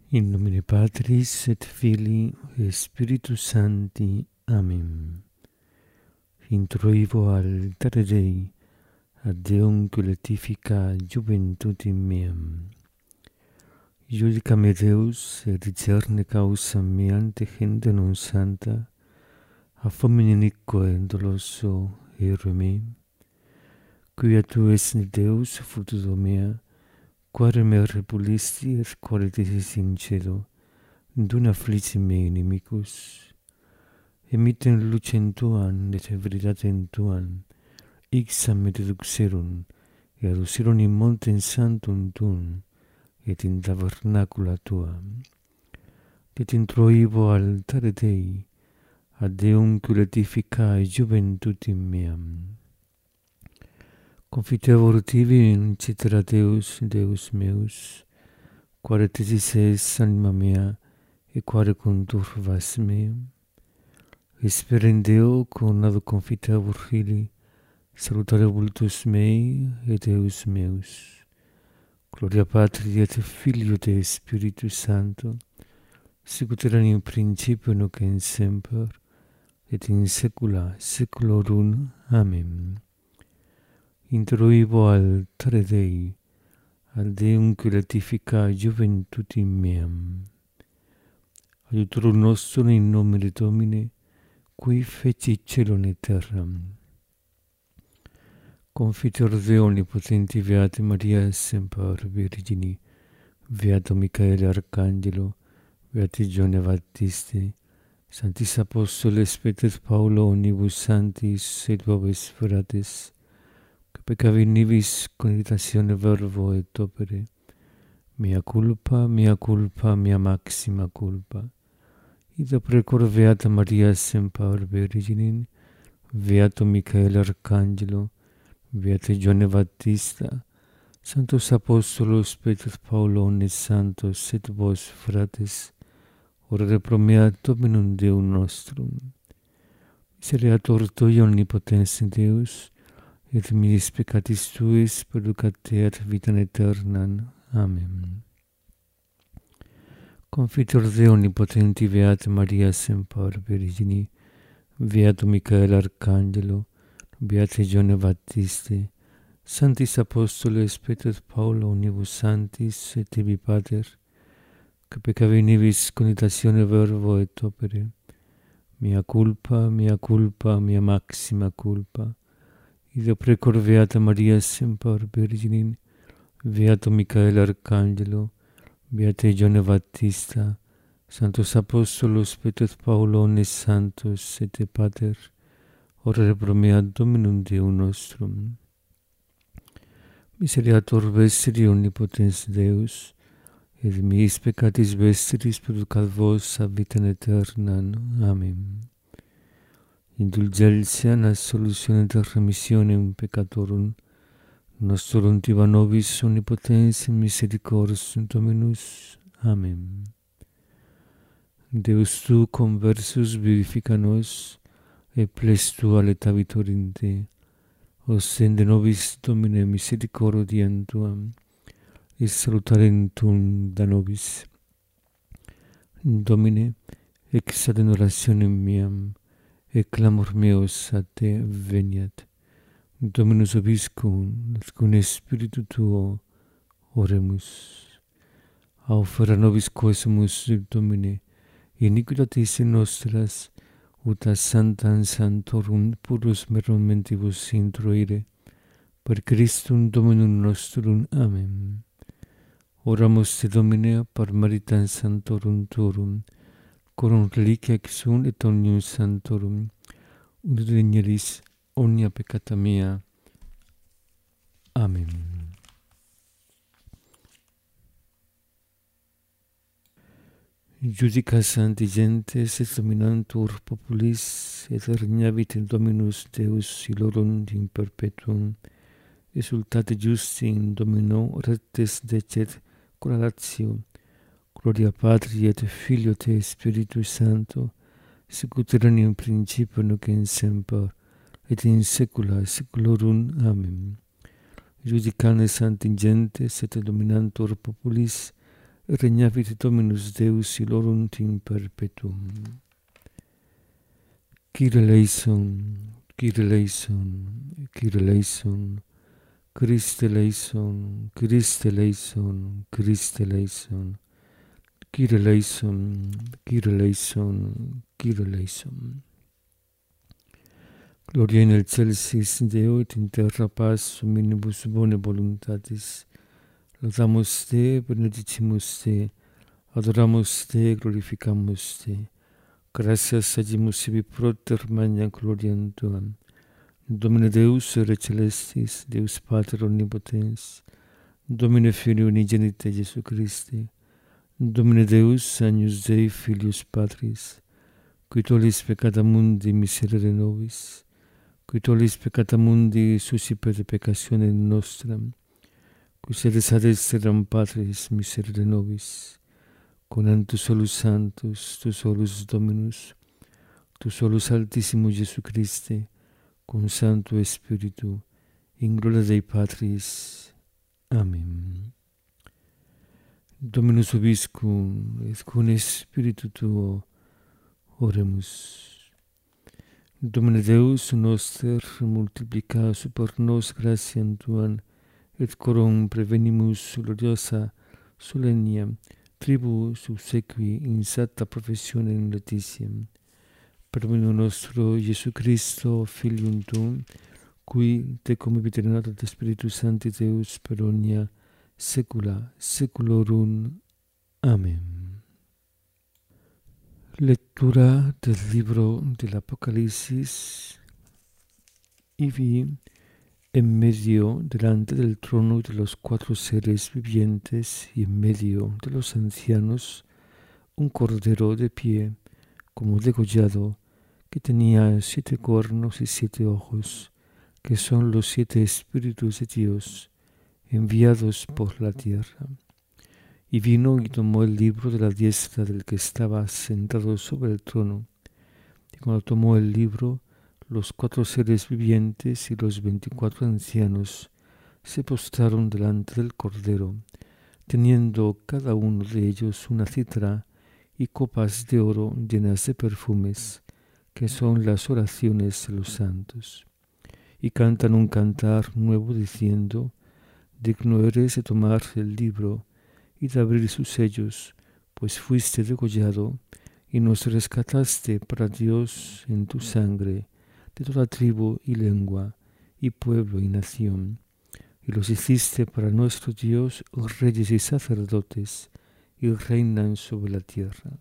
In nomine Patris et Filii et Spiritus Sancti. Amen. Introivo altare Dei, ad Deum cultifica juventutem meam. Judica me Deus, et discerne causam mea ante gente non santa, a fomine iniquo et doloso ero me. Quia tu es Deus, fructus mea, quare me repulisti et quare disis in cielo, dun afflici me inimicus. Emiten lucem tuam et veritatem tuam, ixam me deduxerum, et aducerum in montem sanctum tuum, et in tabernacula tua. Et introivo altare Dei, ad Deum cultificae juventutem meam. Confitevor tibi in cetera Deus, Deus meus, quare tesis es anima mea, et quare conturbas me. Espera in Deo, conado confitevor Filii, salutare vultus mei et Deus meus. Gloria Patri et Filio et Spiritus Sancto, sicut erat in principio nunc et semper, et in saecula saeculorum. Amen. Introivo altare Dei, ad Deum cultificae juventutem meam. Aiutorum nostrum in nomine Domini, qui feci celum et terram. Confitor Deo omnipotenti, Beata Maria semper Virgini, Beato Michaele Arcangelo, Beati Gione Baptisti, Sanctis Apostoles Petrus Paulo omnibus sanctis et vobis fratres, que peccavi nibis conitatione verbo et opere, mea culpa, mea maxima culpa. Ida precor Beata Maria semper Virgini, Beato Michaele Arcangelo, Beate Gione Battista, Sanctus Apostolos Petrus Paulo omnes santos et vos fratres, orare pro mea Dominum Deum nostrum. Misereatur Tui omnipotens Deus, et minis peccatis Tuis perducater vitam aeternam. Amen. Confitor Deo omnipotenti, Beata Maria semper Virgini, Beato Michaele Arcangelo, Beate Gione Baptisti, Sanctis Apostoles Petrus Paulo omnibus sanctis et tibi Pater, que peccavi nibis conitatione verbo et opere, mea culpa, mea maxima culpa. Ida precor Beata Maria semper Virgini, Beato Michaele Arcangelo, Beate Gione Battista, Sanctus Apostolos Petrus Paulo omnes santos et Pater, orare pro mea Dominum Deum nostrum. Misereatur vestri omnipotens Deus, et miis peccatis vestris perducat vos ab vitam aeternam. Amen. Indulgentia nas solutione et remissionem peccatorum, nostrum tiba nobis omnipotens misericors Dominus. Amen. Deus tu conversus vivifica nos, et ples tua letavitur in te. Ostende nobis Domine misericordiam tuam, et salutarem tuum da nobis. Domine, exaudem orationem meam, et clamor meus a te veniat. Dominus vobiscum, et cum Spiritu tuo oremus. Aufera nobis quesumus, Domine, iniquitatis nostras, ut a santam sanctorum purus mentibus introire, per Christum Dominum nostrum. Amen. Oramus te Domine per meritam sanctorum turum, corum reliquia exum et omnium sanctorum, ut regneris omnia peccata mea. Amen. Judica sancti gentes et dominantur populis, et regnavit in Dominus Deus ilorum in perpetuum, exsultate justi in Domino rectes decet correlatio. Gloria Patri et Filio et Spiritus Sancto, sicut erat in principio nunc et semper, et in saecula saeculorum. Amen. Judicane sancti gentes et dominantur populis, regnavit Dominus Deus illorum in perpetuum. Kyrie eleison, Kyrie eleison, Kyrie eleison, Christe eleison, Christe eleison, Christe eleison, Kyrie eleison, Kyrie eleison, Kyrie eleison. Gloria in excelsis Deo et in terra paz hominibus bone voluntatis. Laudamus te, benedicimus te, adoramus te, glorificamus te. Gratias agimus ibi proter magna gloriam tuam. Domine Deus ere celestis, Deus Pater omnipotens, Domine Filii unigenite Iesu Christe, Domine Deus agnus Dei Filius Patris, qui tollis peccata mundi miserere nobis, qui tollis peccata mundi suscipere peccatione nostram, qui sedes ad exteram Patris miserere nobis, con tu solus Sanctus, tu solus Dominus, tu solus Altissimus Iesu Christe, con Sancto Spiritu, in gloria Dei Patris. Amen. Dominus vobiscum, et con Spiritu tuo, oremus. Domine Deus noster, multiplica super nos gratiam tuam, et coram prevenimus gloriosa solennia tribu subsequi in santa professionem laetitiam. Per Domino nostro Iesu Christo, Filium tuum, qui tecum viterat et Spiritus Sancti Deus per omnia saecula saeculorum. Amen. Lectura del libro del Apocalipsis. Y vi en medio delante del trono de los 4 seres vivientes y en medio de los ancianos un cordero de pie como degollado, que tenía 7 cuernos y 7 ojos, que son los 7 espíritus de Dios, enviados por la tierra. Y vino y tomó el libro de la diestra del que estaba sentado sobre el trono. Y cuando tomó el libro, los 4 seres vivientes y los 24 ancianos se postraron delante del cordero, teniendo cada uno de ellos una cítara y copas de oro llenas de perfumes, que son las oraciones de los santos. Y cantan un cantar nuevo diciendo: digno eres de tomar el libro y de abrir sus sellos, pues fuiste degollado y nos rescataste para Dios en tu sangre, de toda tribu y lengua, y pueblo y nación. Y los hiciste para nuestro Dios reyes y sacerdotes, y reinan sobre la tierra.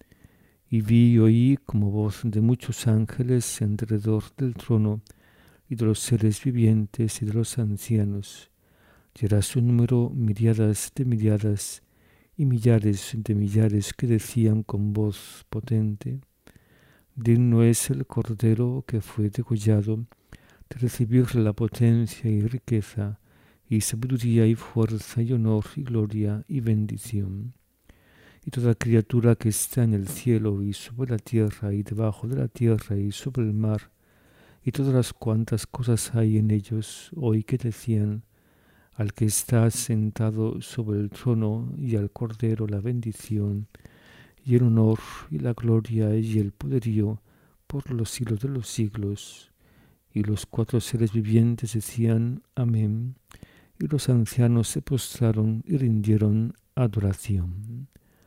Y vi y oí como voz de muchos ángeles alrededor del trono, y de los seres vivientes y de los ancianos, y era su número miriadas de miriadas, y millares de millares que decían con voz potente: digno es el Cordero que fue degollado de recibir la potencia y riqueza, y sabiduría y fuerza y honor y gloria y bendición. Y toda criatura que está en el cielo y sobre la tierra y debajo de la tierra y sobre el mar, y todas las cuantas cosas hay en ellos, oí que decían: al que está sentado sobre el trono y al Cordero la bendición, y el honor y la gloria y el poderío por los siglos de los siglos. Y los 4 seres vivientes decían: amén. Y los ancianos se postraron y rindieron adoración.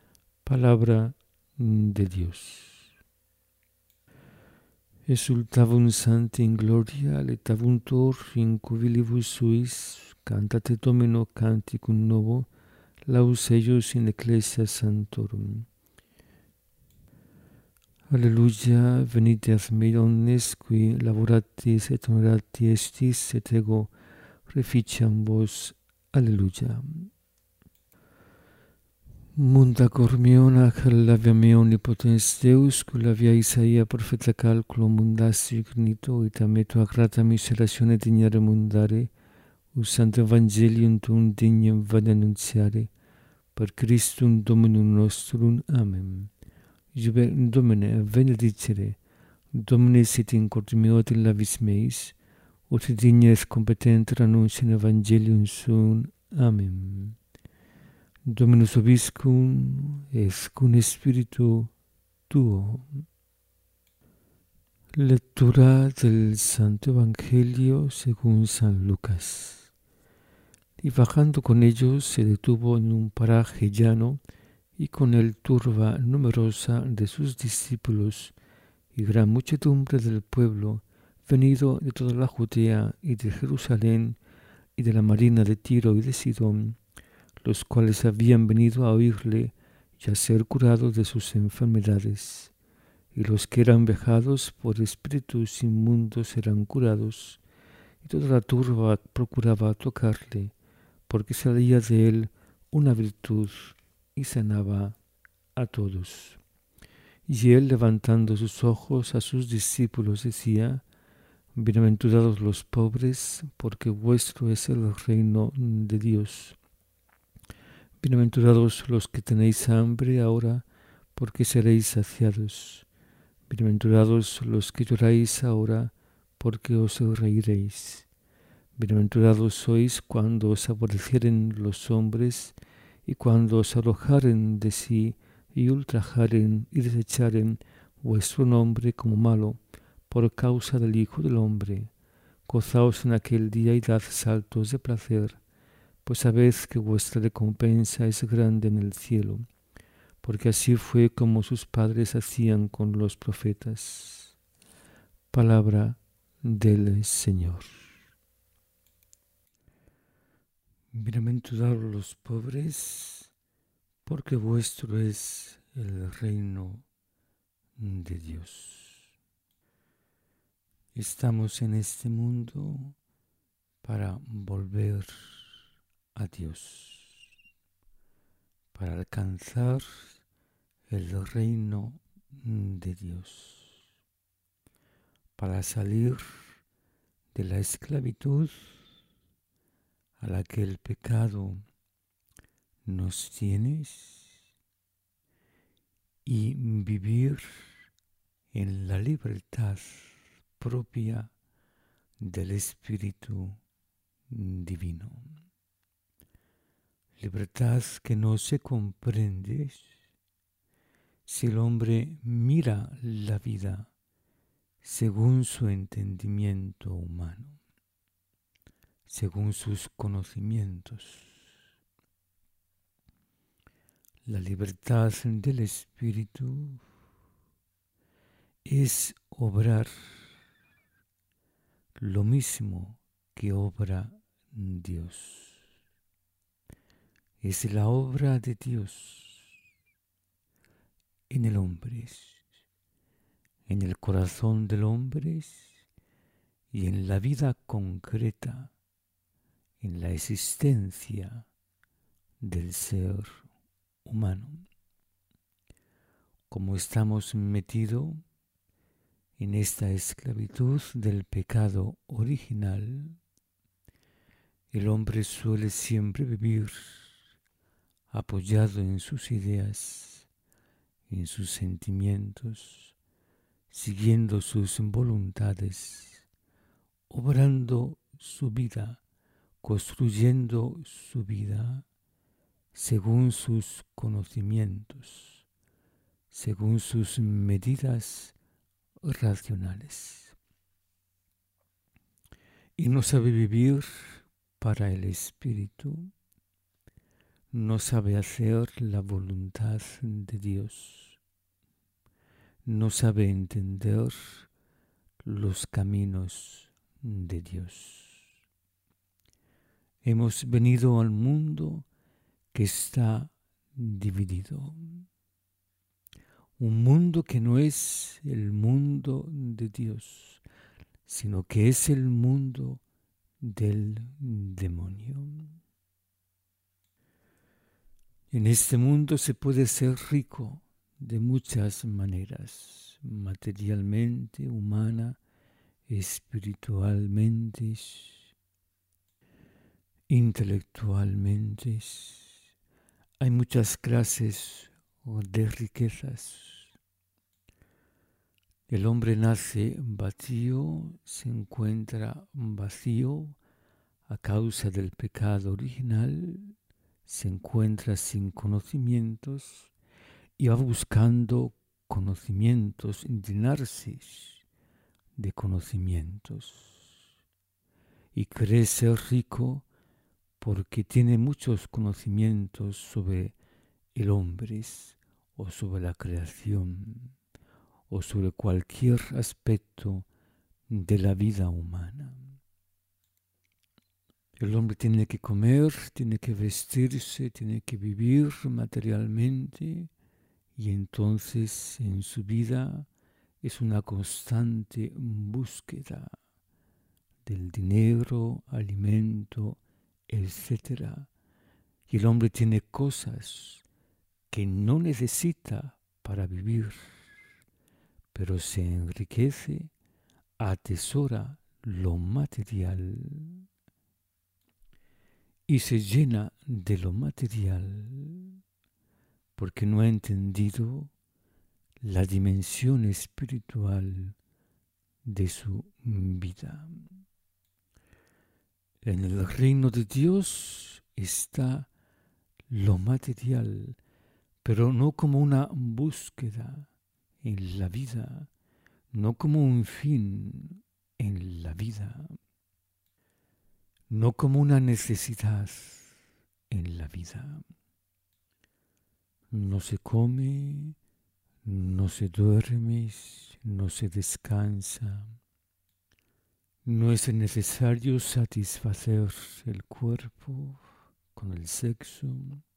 Palabra de Dios. Exultabunt sancti in gloria, laetavuntur in cubilibus suis, cantate Domino canticum novo, laus eius in ecclesia sanctorum. Alleluia, venite ad me omnes qui laboratis et honorati estis, et ego reficiam vos. Alleluia. Munda cor meon ac lavia me omnipotens Deus, cui lavia Isaia profeta calculo mundasti ignito, et a me tua grata miseratione dignare mundare, usante evangelium tuum dignem vade annunziare, per Christum Dominum nostrum. Amen. Iube Domine benedicere, Domine sit in cor meo et in labis meis, ut dignes competenter annunciam evangelium suum. Amen. Dominus Vobiscum, et cum Spiritu Tuo. Lectura del Santo Evangelio según San Lucas. Y bajando con ellos se detuvo en un paraje llano y con él turba numerosa de sus discípulos y gran muchedumbre del pueblo, venido de toda la Judea y de Jerusalén y de la marina de Tiro y de Sidón, los cuales habían venido a oírle y a ser curados de sus enfermedades. Y los que eran vejados por espíritus inmundos eran curados, y toda la turba procuraba tocarle, porque salía de él una virtud y sanaba a todos. Y él, levantando sus ojos a sus discípulos, decía: Bienaventurados los pobres, porque vuestro es el reino de Dios. Bienaventurados los que tenéis hambre ahora, porque seréis saciados. Bienaventurados los que lloráis ahora, porque os reiréis. Bienaventurados sois cuando os aborrecieren los hombres, y cuando os arrojaren de sí, y ultrajaren y desecharen vuestro nombre como malo, por causa del Hijo del Hombre. Gozaos en aquel día y dad saltos de placer, pues sabéis que vuestra recompensa es grande en el cielo, porque así fue como sus padres hacían con los profetas. Palabra del Señor. Bienaventurados los pobres, porque vuestro es el reino de Dios. Estamos en este mundo para volver a Dios, para alcanzar el reino de Dios, para salir de la esclavitud a la que el pecado nos tiene y vivir en la libertad propia del Espíritu Divino. Libertad que no se comprende si el hombre mira la vida según su entendimiento humano, según sus conocimientos. La libertad del Espíritu es obrar lo mismo que obra Dios. Es la obra de Dios en el hombre, en el corazón del hombre y en la vida concreta, en la existencia del ser humano. Como estamos metidos en esta esclavitud del pecado original, el hombre suele siempre vivir apoyado en sus ideas, en sus sentimientos, siguiendo sus voluntades, obrando su vida, construyendo su vida según sus conocimientos, según sus medidas racionales. Y no sabe vivir para el Espíritu, no sabe hacer la voluntad de Dios, no sabe entender los caminos de Dios. Hemos venido al mundo que está dividido. Un mundo que no es el mundo de Dios, sino que es el mundo del demonio. En este mundo se puede ser rico de muchas maneras, materialmente, humana, espiritualmente, intelectualmente. Hay muchas clases de riquezas. El hombre nace vacío, se encuentra vacío a causa del pecado original se encuentra sin conocimientos y va buscando conocimientos, llenarse de conocimientos. Y cree ser rico porque tiene muchos conocimientos sobre el hombre o sobre la creación o sobre cualquier aspecto de la vida humana. El hombre tiene que comer, tiene que vestirse, tiene que vivir materialmente y entonces en su vida es una constante búsqueda del dinero, alimento, etc. Y el hombre tiene cosas que no necesita para vivir, pero se enriquece, atesora lo material y se llena de lo material porque no ha entendido la dimensión espiritual de su vida. En el reino de Dios está lo material, pero no como una búsqueda en la vida, no como un fin en la vida, no como una necesidad en la vida. No se come, no se duerme, no se descansa. No es necesario satisfacer el cuerpo con el sexo,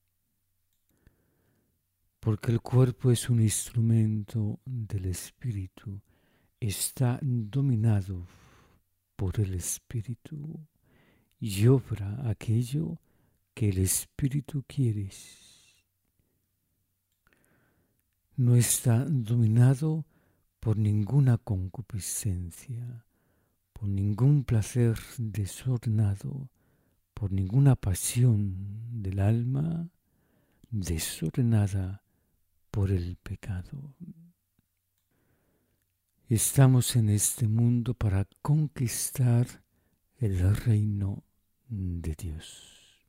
porque el cuerpo es un instrumento del espíritu, está dominado por el espíritu y obra aquello que el espíritu quiere. No está dominado por ninguna concupiscencia, por ningún placer desordenado, por ninguna pasión del alma desordenada por el pecado. Estamos en este mundo para conquistar el reino de Dios.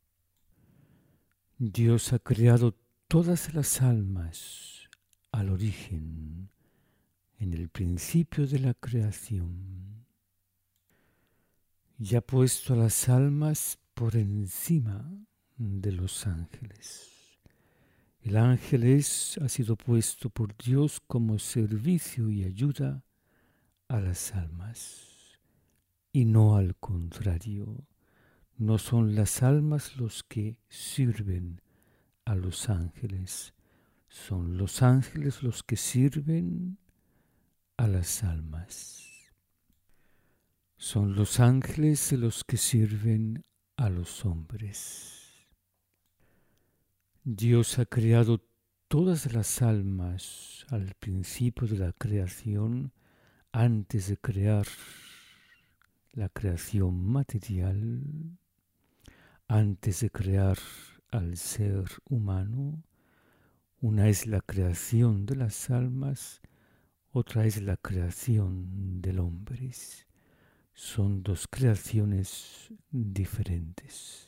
Dios ha creado todas las almas al origen, en el principio de la creación, y ha puesto a las almas por encima de los ángeles. El ángel ha sido puesto por Dios como servicio y ayuda a las almas, y no al contrario. No son las almas los que sirven a los ángeles, son los ángeles los que sirven a las almas. Son los ángeles los que sirven a los hombres. Dios ha creado todas las almas al principio de la creación, antes de crear la creación material, antes de crear al ser humano. Una es la creación de las almas, otra es la creación del hombre. Son dos creaciones diferentes.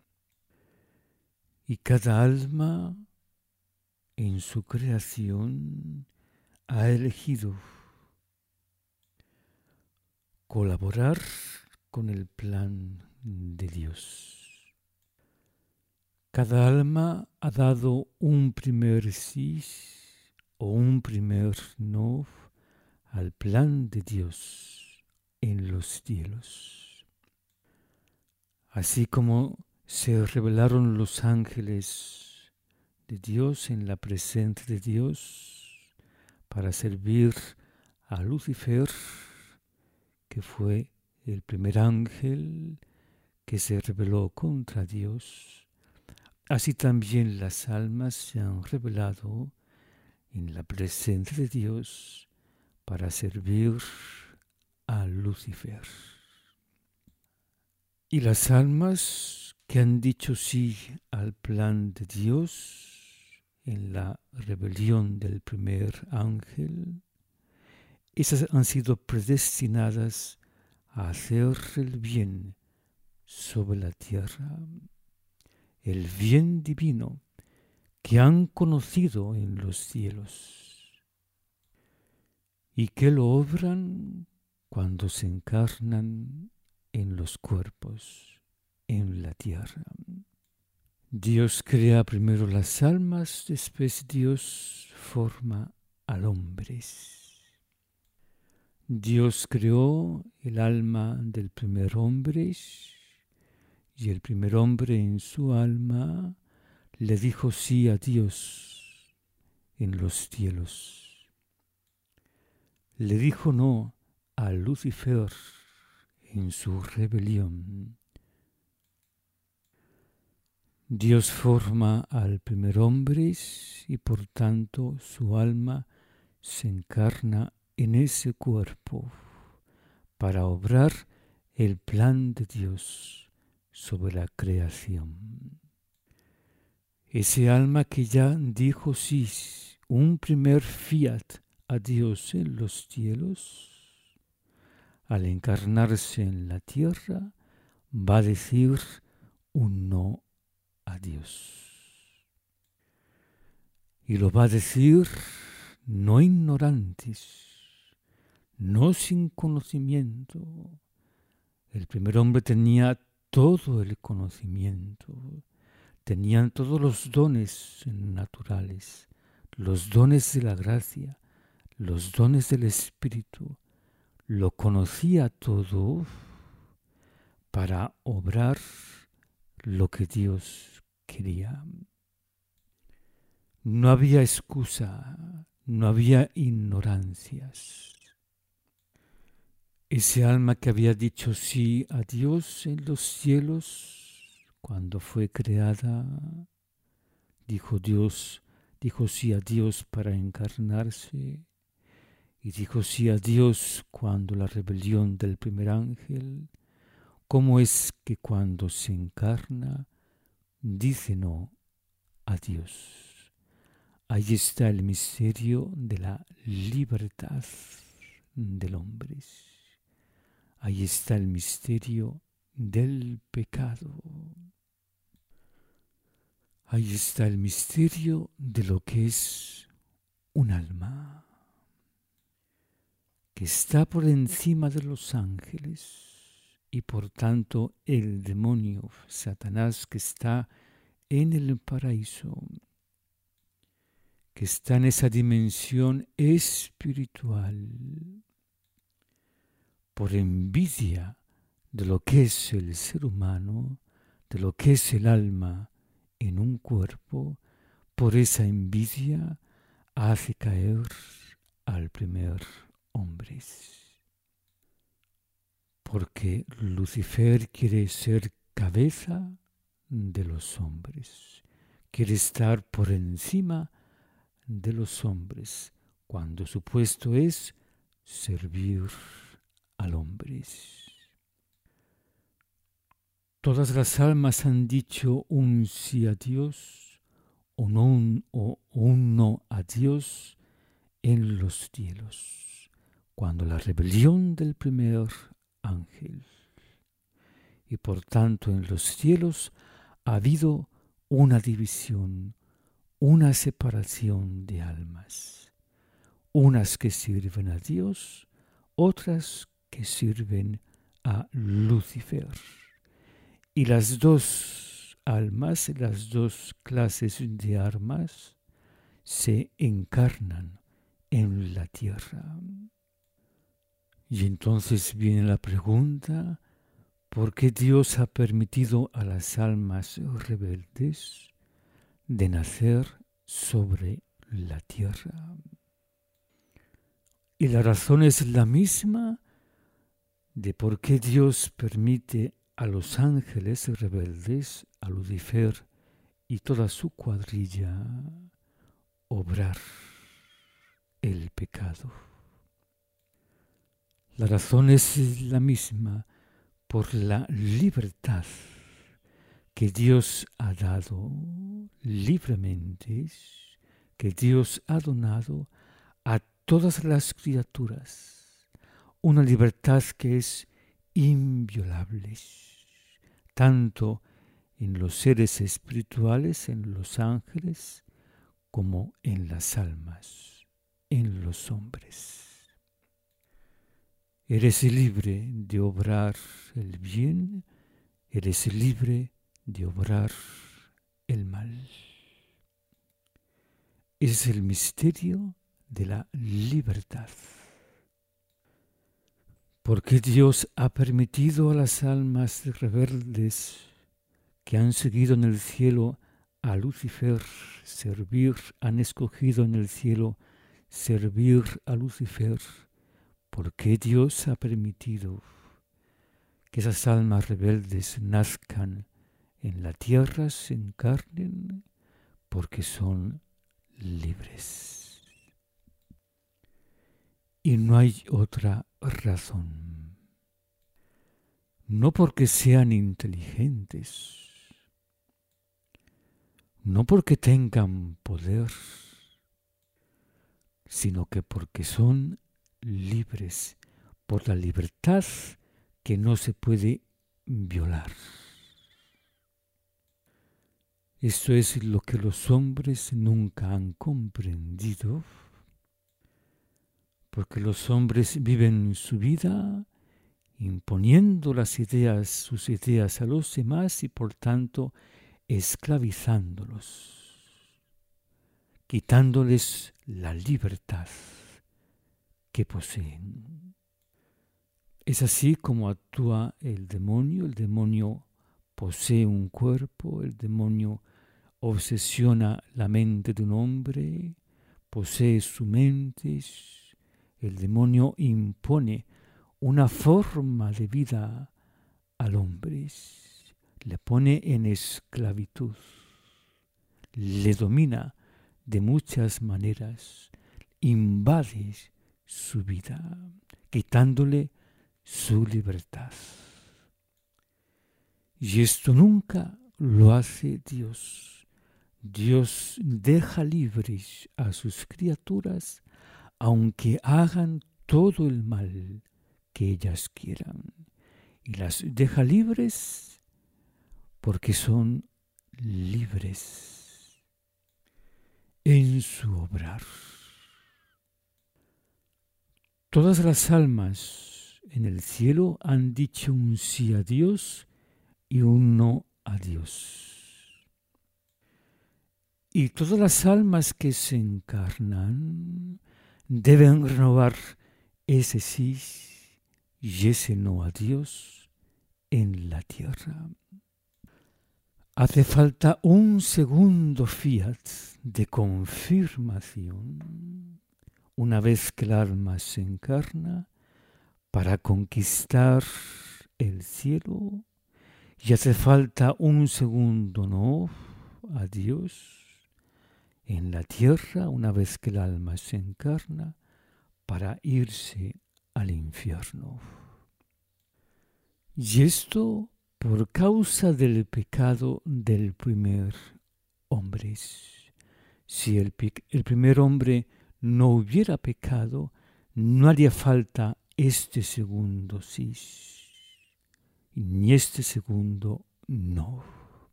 Y cada alma en su creación ha elegido colaborar con el plan de Dios. Cada alma ha dado un primer sí o un primer no al plan de Dios en los cielos. Así como se revelaron los ángeles de Dios en la presencia de Dios para servir a Lucifer, que fue el primer ángel que se rebeló contra Dios, así también las almas se han revelado en la presencia de Dios para servir a Lucifer. Y las almas que han dicho sí al plan de Dios en la rebelión del primer ángel, esas han sido predestinadas a hacer el bien sobre la tierra. el bien divino que han conocido en los cielos y que lo obran cuando se encarnan en los cuerpos, en la tierra. Dios crea primero las almas, después Dios forma al hombre. Dios creó el alma del primer hombre y el primer hombre en su alma le dijo sí a Dios en los cielos. Le dijo no a Lucifer en su rebelión. Dios forma al primer hombre y por tanto su alma se encarna en ese cuerpo para obrar el plan de Dios sobre la creación. Ese alma que ya dijo sí, un primer fiat a Dios en los cielos, al encarnarse en la tierra, va a decir un no a Dios. Y lo va a decir no ignorantes, no sin conocimiento. El primer hombre tenía todo el conocimiento, tenían todos los dones naturales, los dones de la gracia, los dones del Espíritu. Lo conocía todo para obrar lo que Dios quería. No había excusa, no había ignorancias. Ese alma que había dicho sí a Dios en los cielos, cuando fue creada, dijo sí a Dios para encarnarse, y dijo sí a Dios cuando la rebelión del primer ángel. ¿Cómo es que cuando se encarna dice no a Dios? Ahí está el misterio de la libertad del hombre. Ahí está el misterio del pecado. Ahí está el misterio de lo que es un alma, que está por encima de los ángeles y por tanto el demonio, Satanás, que está en el paraíso, que está en esa dimensión espiritual, por envidia de lo que es el ser humano, de lo que es el alma en un cuerpo, por esa envidia hace caer al primer hombre. Porque Lucifer quiere ser cabeza de los hombres, quiere estar por encima de los hombres, cuando su puesto es servir al hombre. Todas las almas han dicho un sí a Dios o un no a Dios en los cielos, cuando la rebelión del primer ángel. Y por tanto en los cielos ha habido una división, una separación de almas, unas que sirven a Dios, otras que sirven a Lucifer. Y las dos almas, las dos clases de almas, se encarnan en la tierra. Y entonces viene la pregunta, ¿por qué Dios ha permitido a las almas rebeldes de nacer sobre la tierra? Y la razón es la misma de por qué Dios permite a los ángeles rebeldes, a Lucifer y toda su cuadrilla, obrar el pecado. La razón es la misma, por la libertad que Dios ha dado libremente, que Dios ha donado a todas las criaturas, una libertad que es inviolable, tanto en los seres espirituales, en los ángeles, como en las almas, en los hombres. Eres libre de obrar el bien, eres libre de obrar el mal. Es el misterio de la libertad. Porque Dios ha permitido a las almas rebeldes que han seguido en el cielo a Lucifer servir, han escogido en el cielo servir a Lucifer. Porque Dios ha permitido que esas almas rebeldes nazcan en la tierra, se encarnen, porque son libres. Y no hay otra razón. No porque sean inteligentes, no porque tengan poder, sino que porque son libres, por la libertad que no se puede violar. Esto es lo que los hombres nunca han comprendido, porque los hombres viven su vida imponiendo sus ideas a los demás y por tanto esclavizándolos, quitándoles la libertad que poseen. Es así como actúa el demonio. El demonio posee un cuerpo, el demonio obsesiona la mente de un hombre, posee su mente, el demonio impone una forma de vida al hombre, le pone en esclavitud, le domina de muchas maneras, invade su vida, quitándole su libertad. Y esto nunca lo hace Dios. Dios deja libres a sus criaturas, aunque hagan todo el mal que ellas quieran. Y las deja libres porque son libres en su obrar. Todas las almas en el cielo han dicho un sí a Dios y un no a Dios. Y todas las almas que se encarnan deben renovar ese sí y ese no a Dios en la tierra. Hace falta un segundo fiat de confirmación una vez que el alma se encarna para conquistar el cielo, y hace falta un segundo no a Dios en la tierra una vez que el alma se encarna para irse al infierno. Y esto por causa del pecado del primer hombre. Si el primer hombre no hubiera pecado, no haría falta este segundo sí, ni este segundo no.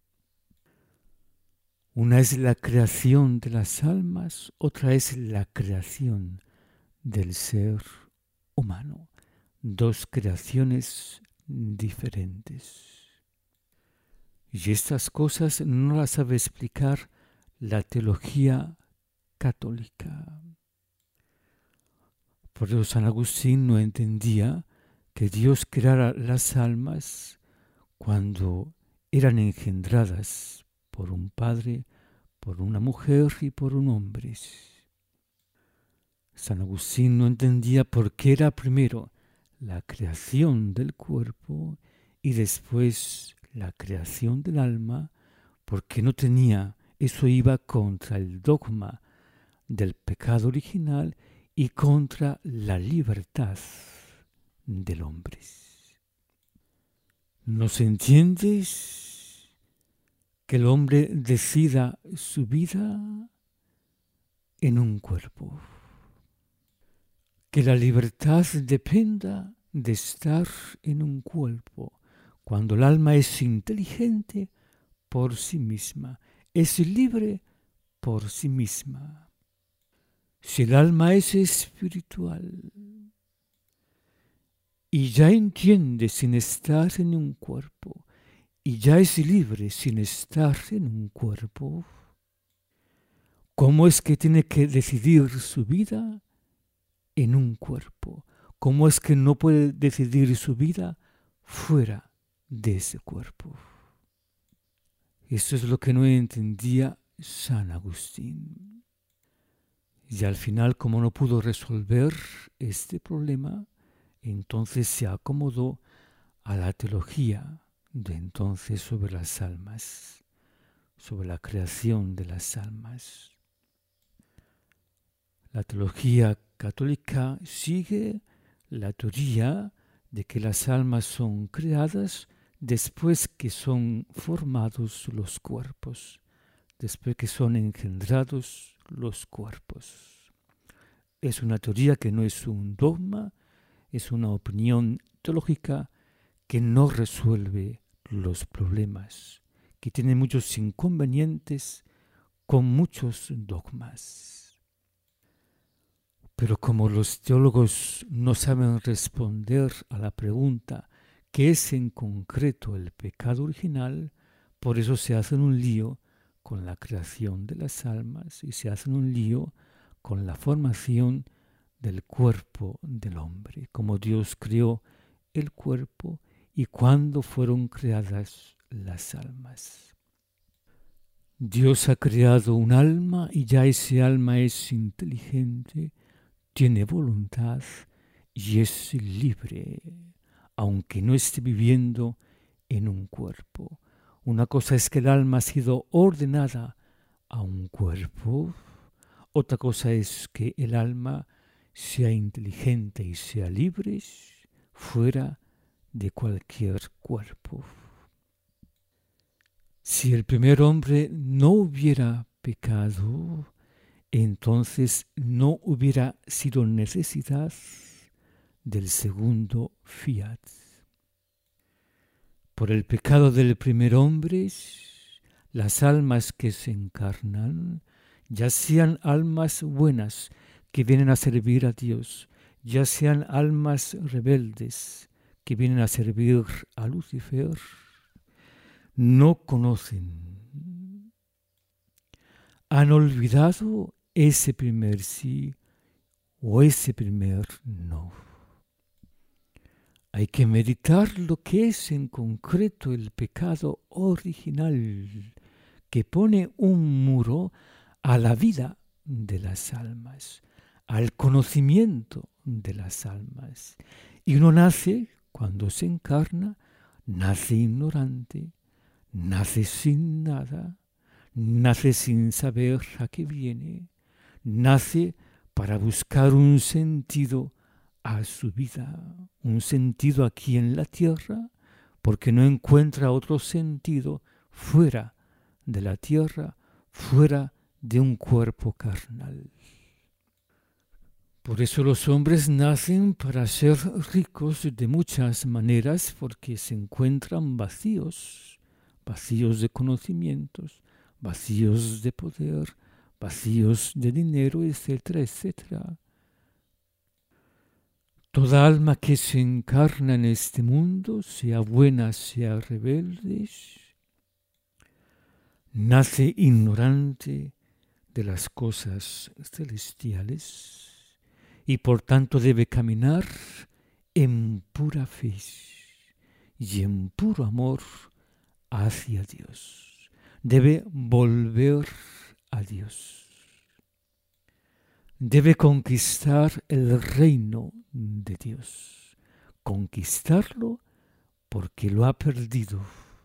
Una es la creación de las almas, otra es la creación del ser humano. Dos creaciones diferentes. Y estas cosas no las sabe explicar la teología católica. Por eso San Agustín no entendía que Dios creara las almas cuando eran engendradas por un padre, por una mujer y por un hombre. San Agustín no entendía por qué era primero la creación del cuerpo y después la creación del alma, porque no tenía, eso iba contra el dogma del pecado original y contra la libertad del hombre. ¿No se entiende que el hombre decida su vida en un cuerpo? Que la libertad dependa de estar en un cuerpo. Cuando el alma es inteligente, por sí misma, es libre por sí misma. Si el alma es espiritual y ya entiende sin estar en un cuerpo, y ya es libre sin estar en un cuerpo, ¿cómo es que tiene que decidir su vida en un cuerpo? ¿Cómo es que no puede decidir su vida fuera de ese cuerpo? Eso es lo que no entendía San Agustín. Y al final, como no pudo resolver este problema, entonces se acomodó a la teología de entonces sobre las almas, sobre la creación de las almas. La teología católica sigue la teoría de que las almas son creadas después que son formados los cuerpos, después que son engendrados los cuerpos. Es una teoría que no es un dogma, es una opinión teológica que no resuelve los problemas, que tiene muchos inconvenientes con muchos dogmas. Pero como los teólogos no saben responder a la pregunta ¿qué es en concreto el pecado original? Por eso se hacen un lío con la creación de las almas y se hacen un lío con la formación del cuerpo del hombre, como Dios creó el cuerpo y cuándo fueron creadas las almas. Dios ha creado un alma y ya ese alma es inteligente, tiene voluntad y es libre, aunque no esté viviendo en un cuerpo. Una cosa es que el alma ha sido ordenada a un cuerpo, otra cosa es que el alma sea inteligente y sea libre fuera de cualquier cuerpo. Si el primer hombre no hubiera pecado, entonces no hubiera sido necesidad del segundo fiat. Por el pecado del primer hombre, las almas que se encarnan, ya sean almas buenas que vienen a servir a Dios, ya sean almas rebeldes que vienen a servir a Lucifer, no conocen. Han olvidado ese primer sí o ese primer no. Hay que meditar lo que es en concreto el pecado original, que pone un muro a la vida de las almas, al conocimiento de las almas. Y uno nace, cuando se encarna, nace ignorante, nace sin nada, nace sin saber a qué viene, nace para buscar un sentido a su vida, un sentido aquí en la tierra, porque no encuentra otro sentido fuera de la tierra, fuera de un cuerpo carnal. Por eso los hombres nacen para ser ricos de muchas maneras, porque se encuentran vacíos, vacíos de conocimientos, vacíos de poder, vacíos de dinero, etcétera, etcétera. Toda alma que se encarna en este mundo, sea buena, sea rebelde, nace ignorante de las cosas celestiales y por tanto debe caminar en pura fe y en puro amor hacia Dios. Debe volver a Dios. Debe conquistar el reino de Dios. Conquistarlo porque lo ha perdido.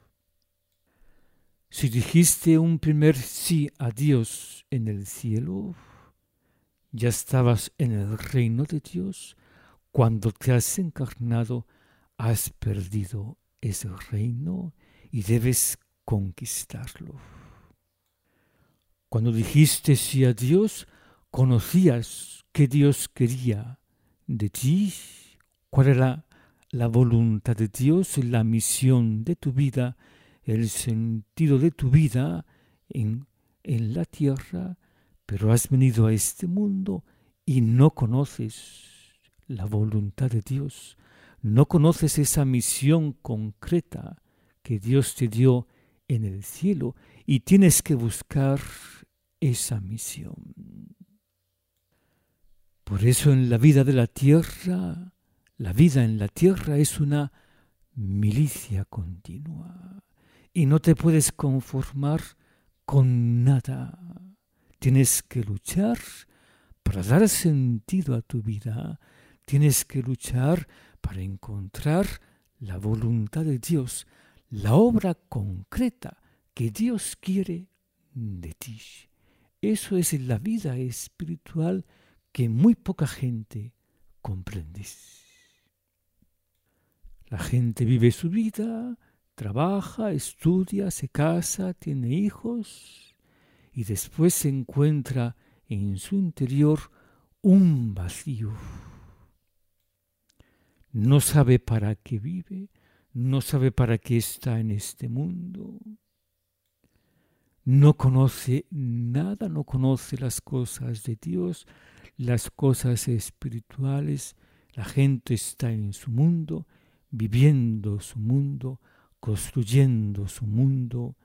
Si dijiste un primer sí a Dios en el cielo, ya estabas en el reino de Dios. Cuando te has encarnado, has perdido ese reino y debes conquistarlo. Cuando dijiste sí a Dios, conocías qué Dios quería de ti, cuál era la voluntad de Dios y la misión de tu vida el sentido de tu vida en la tierra, pero has venido a este mundo y no conoces la voluntad de Dios, no conoces esa misión concreta que Dios te dio en el cielo y tienes que buscar esa misión. Por eso en la vida de la tierra, la vida en la tierra es una milicia continua y no te puedes conformar con nada. Tienes que luchar para dar sentido a tu vida. Tienes que luchar para encontrar la voluntad de Dios, la obra concreta que Dios quiere de ti. Eso es la vida espiritual que muy poca gente comprende. La gente vive su vida, trabaja, estudia, se casa, tiene hijos y después se encuentra en su interior un vacío. No sabe para qué vive, no sabe para qué está en este mundo. No conoce nada, no conoce las cosas de Dios, las cosas espirituales. La gente está en su mundo, viviendo su mundo, construyendo su mundo,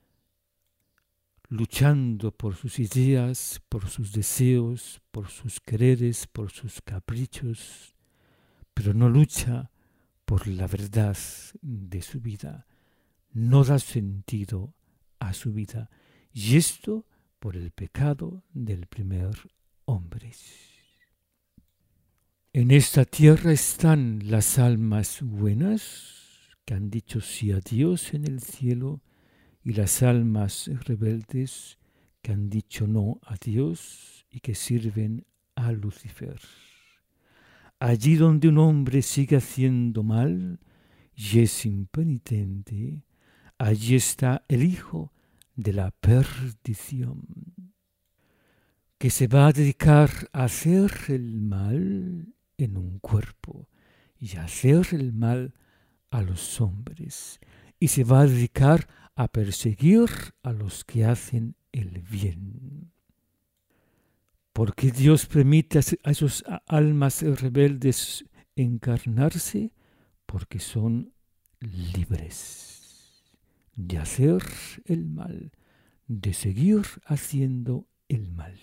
luchando por sus ideas, por sus deseos, por sus quereres, por sus caprichos, pero no lucha por la verdad de su vida, no da sentido a su vida, y esto por el pecado del primer hombre. En esta tierra están las almas buenas que han dicho sí a Dios en el cielo y las almas rebeldes que han dicho no a Dios y que sirven a Lucifer. Allí donde un hombre sigue haciendo mal y es impenitente, allí está el hijo de la perdición, que se va a dedicar a hacer el mal en un cuerpo y a hacer el mal a los hombres, y se va a dedicar a perseguir a los que hacen el bien. ¿Por qué Dios permite a esas almas rebeldes encarnarse? Porque son libres de hacer el mal, de seguir haciendo el mal.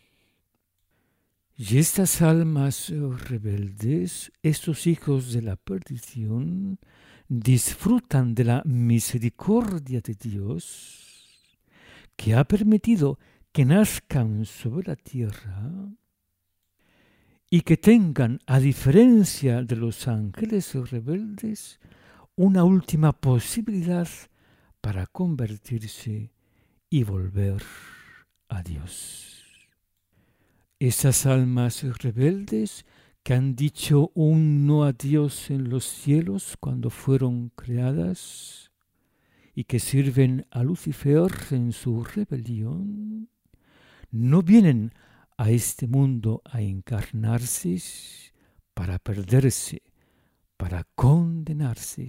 Y estas almas rebeldes, estos hijos de la perdición, disfrutan de la misericordia de Dios, que ha permitido que nazcan sobre la tierra y que tengan, a diferencia de los ángeles rebeldes, una última posibilidad para convertirse y volver a Dios. Esas almas rebeldes que han dicho un no a Dios en los cielos cuando fueron creadas y que sirven a Lucifer en su rebelión, no vienen a este mundo a encarnarse para perderse, para condenarse.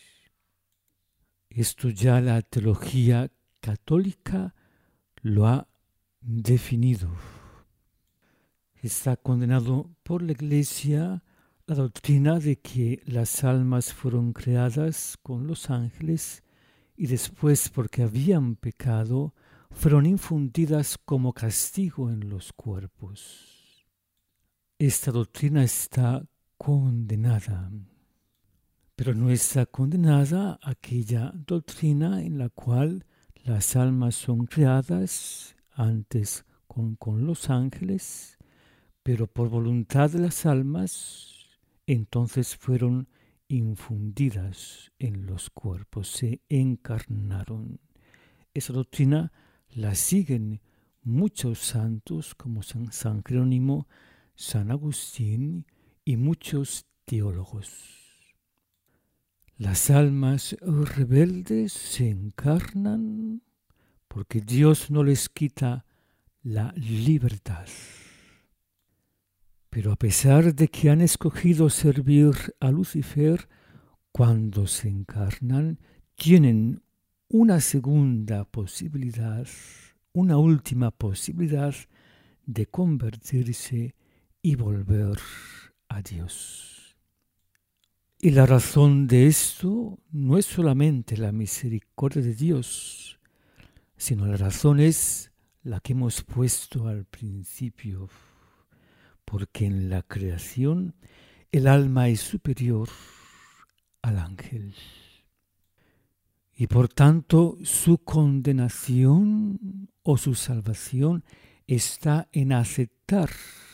Esto ya la teología católica lo ha definido. Está condenado por la Iglesia la doctrina de que las almas fueron creadas con los ángeles y después, porque habían pecado, fueron infundidas como castigo en los cuerpos. Esta doctrina está condenada, pero no está condenada aquella doctrina en la cual las almas son creadas antes con los ángeles, pero por voluntad de las almas, entonces fueron infundidas en los cuerpos, se encarnaron. Esa doctrina la siguen muchos santos como San Jerónimo, San Agustín y muchos teólogos. Las almas rebeldes se encarnan porque Dios no les quita la libertad. Pero a pesar de que han escogido servir a Lucifer, cuando se encarnan, tienen una segunda posibilidad, una última posibilidad de convertirse y volver a Dios. Y la razón de esto no es solamente la misericordia de Dios, sino la razón es la que hemos puesto al principio, porque en la creación el alma es superior al ángel. Y por tanto su condenación o su salvación está en aceptar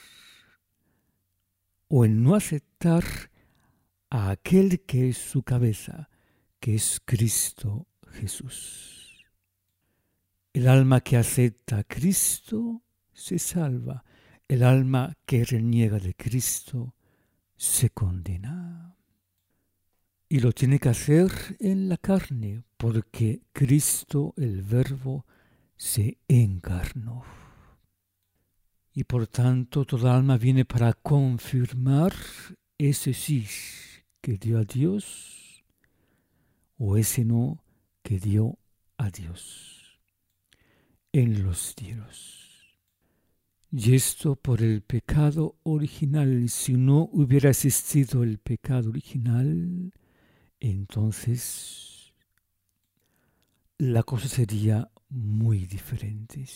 o en no aceptar a aquel que es su cabeza, que es Cristo Jesús. El alma que acepta a Cristo se salva. El alma que reniega de Cristo se condena. Y lo tiene que hacer en la carne, porque Cristo, el Verbo, se encarnó. Y por tanto, toda alma viene para confirmar ese sí que dio a Dios o ese no que dio a Dios en los cielos. Y esto por el pecado original. Si no hubiera existido el pecado original, entonces la cosa sería muy diferente.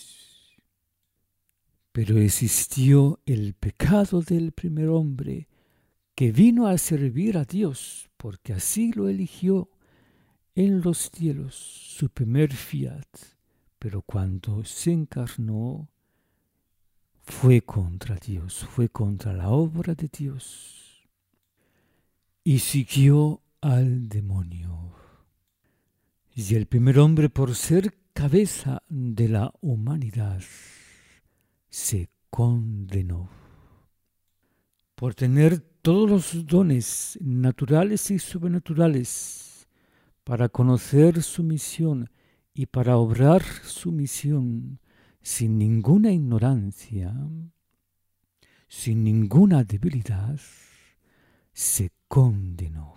Pero existió el pecado del primer hombre que vino a servir a Dios, porque así lo eligió en los cielos, su primer fiat. Pero cuando se encarnó, fue contra Dios, fue contra la obra de Dios y siguió al demonio. Y el primer hombre, por ser cabeza de la humanidad, se condenó. Por tener todos los dones naturales y sobrenaturales para conocer su misión y para obrar su misión sin ninguna ignorancia, sin ninguna debilidad, se condenó.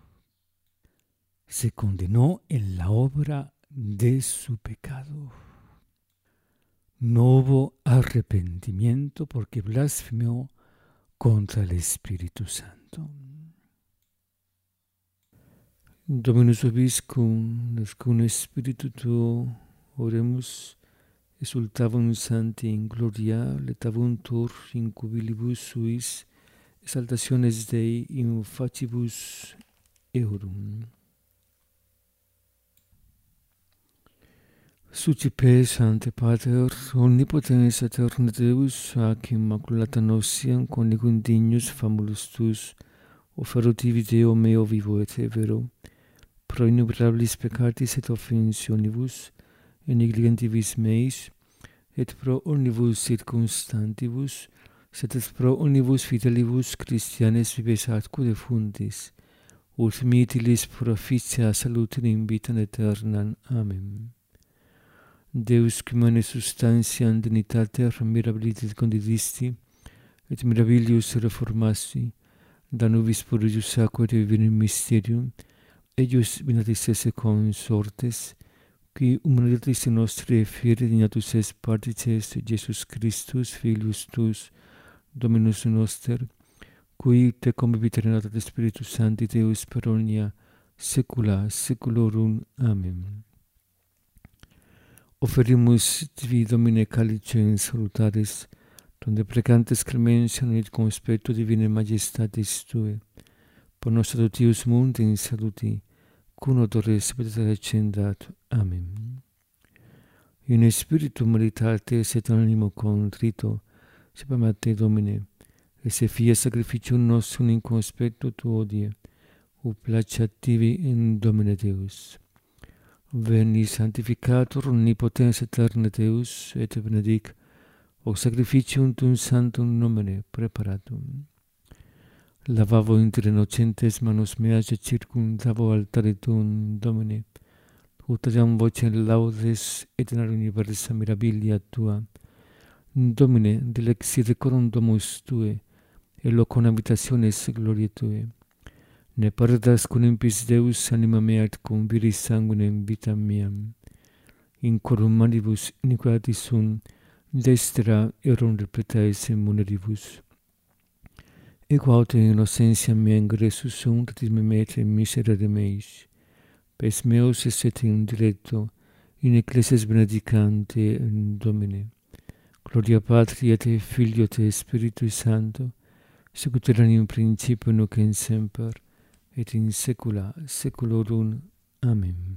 Se condenó en la obra de su pecado. No hubo arrepentimiento porque blasfemó contra el Espíritu Santo. Dominus vobiscum, nascun Spiritu tuo, oremus, exultavum Sancti in gloria, letavuntur in cubilibus suis, exaltationes Dei in facibus eorum. Sucipe, Sancte Pater, omnipotens aeterna Deus, ac immaculata nociam conigum dignus famulus tuus, oferutivi Deo meo vivo et vero, pro innumerabilis peccatis et offensionibus, negligendivis meis, et pro omnibus circumstantibus, sed et pro omnibus fidelibus Christianes vives atque defuntis, ut mittilis proficia salutem invitam aeternam. Amen. Deus qui mane substantiam dignitatem mirabilitate condidisti, et mirabilius reformasti, da nubis puribus aquae divinum mysterium, eius binatis esse consortes, qui humanitatis nostri fieri dignatus est partices Jesus Christus, Filius tuus, Dominus noster, qui te convivit in Spiritus Sancti Deus per omnia saecula saeculorum. Amen. Oferimus tibi, Domine, calicem salutaris, donde precantes clementiam et conspecto divinae majestatis Tue, por nos adoptius mundi in saluti, cum odore sapientia accendat. Amen. In spiritu meritatis et animo contrito, sapem a Te, Domine, et se fies sacrificium nostrum in conspecto Tuo odie, ut placeat Tibi in Domine Deus. Veni sanctificator omnipotens aeterna Deus, et benedic hoc sacrificium tuum sanctum nomine preparatum. Lavavo inter innocentes manos meas et circumdavo altare tuum, Domine, ut adiam vocem laudes et in universa mirabilia Tua. Domine, dilexi decorum domus Tue, et locum habitationes gloriae Tue. ne perdas con impis Deus anima meat cum viris sanguinem vitam meam. In corum manibus iniquitatis sunt, destra erum repletais muneribus. Ego aute innocentia mea ingressus sunt, et me mete miserere meis. Pes meus esset in dilecto, in ecclesias benedicante Domine. Gloria Patri et Filio et Spiritui Sancto, sicut erat in principio nunc et semper, et in saecula saeculorum. Amen.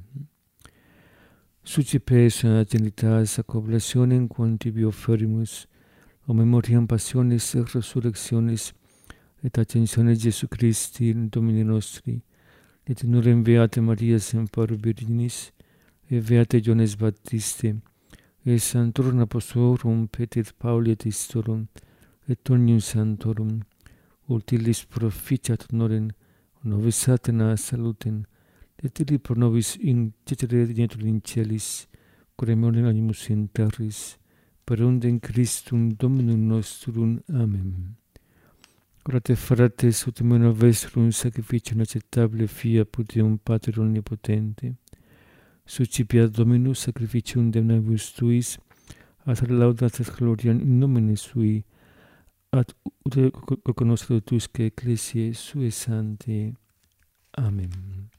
Sucipes genitas ac oblationem quam tibi offerimus, o memoriam passionis et resurrectionis, et ascensionis Jesu Christi, Domini nostri, et honorem Beate Maria semper Virginis, et Beate Ioannes Baptiste, et Sanctorum Apostolorum Petri et Pauli et Istorum, et omnium sanctorum, utilis proficiat honorem, nobis atena salutem, et illi pro nobis intercedere dignitatur in celis, quorum animus in terris, per undem Christum Dominum nostrum. Amen. Orate fratres, ut mena vestrum sacrificium acceptabile fiat Deum Pater omnipotente, suscipiat Dominus sacrificium de nabis tuis, ad laudat et gloria in nomine sui, ad ut conoscere tuisque ecclesiae sue sanctae. Amen.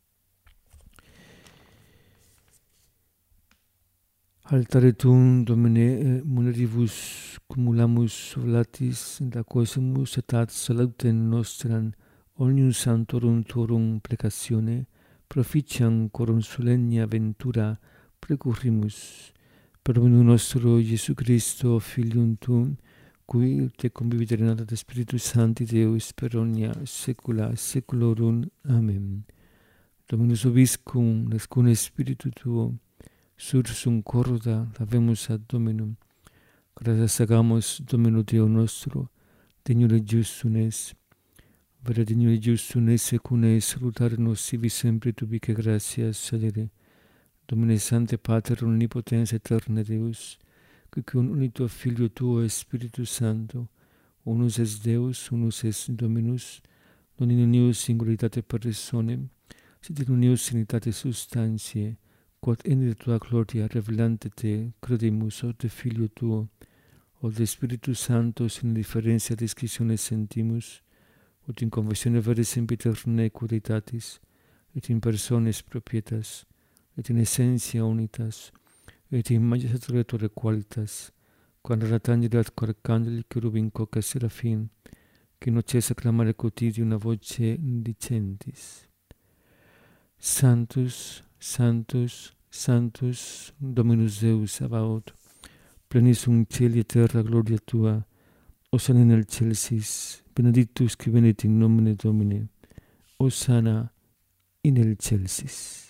Altare tuum, Domine, muneribus cumulamus oblatis, da quosimus et ad salutem nostram omnium sanctorum tuorum precatione, proficiam corum solennia ventura precurrimus, per Dominum nostro Iesu Christo, Filium tuum, cui te convivit et Spiritus Sancti Deus per omnia saecula saeculorum. Amen. Dominus vobiscum, et cum spiritu tuo, sursum corda habemus ad Dominum, gratias sagamus Domino Deo nostro, dignore justum es, vera dignore justum es, secune salutare nos sivi sempre tubique gratias salere. Domine Sancte Pater omnipotens aeterne Deus, qui cum unito Filio tuo Spiritus Sancto, unus es Deus, unus es Dominus, non in unius singularitate personem, sed in unius unitate substantiae, quod in tua gloria revelante te credimus od de Filio tuo, od de Spiritus Sancto in differentia discissione sentimus, ut in confessione vere sempiterne quoditatis, et in persones propietas, et in essentia unitas, et in majestature qualitas, quam ratangirat cor candeli cherubim coca serafim, qui noces acclamare quotidium una voce dicentis. Sanctus, Sanctus, Sanctus, Dominus Deus Sabaoth, plenis sunt cieli et terra gloria tua, Hosanna in excelsis, benedictus qui venit in nomine Domini, Hosanna in excelsis.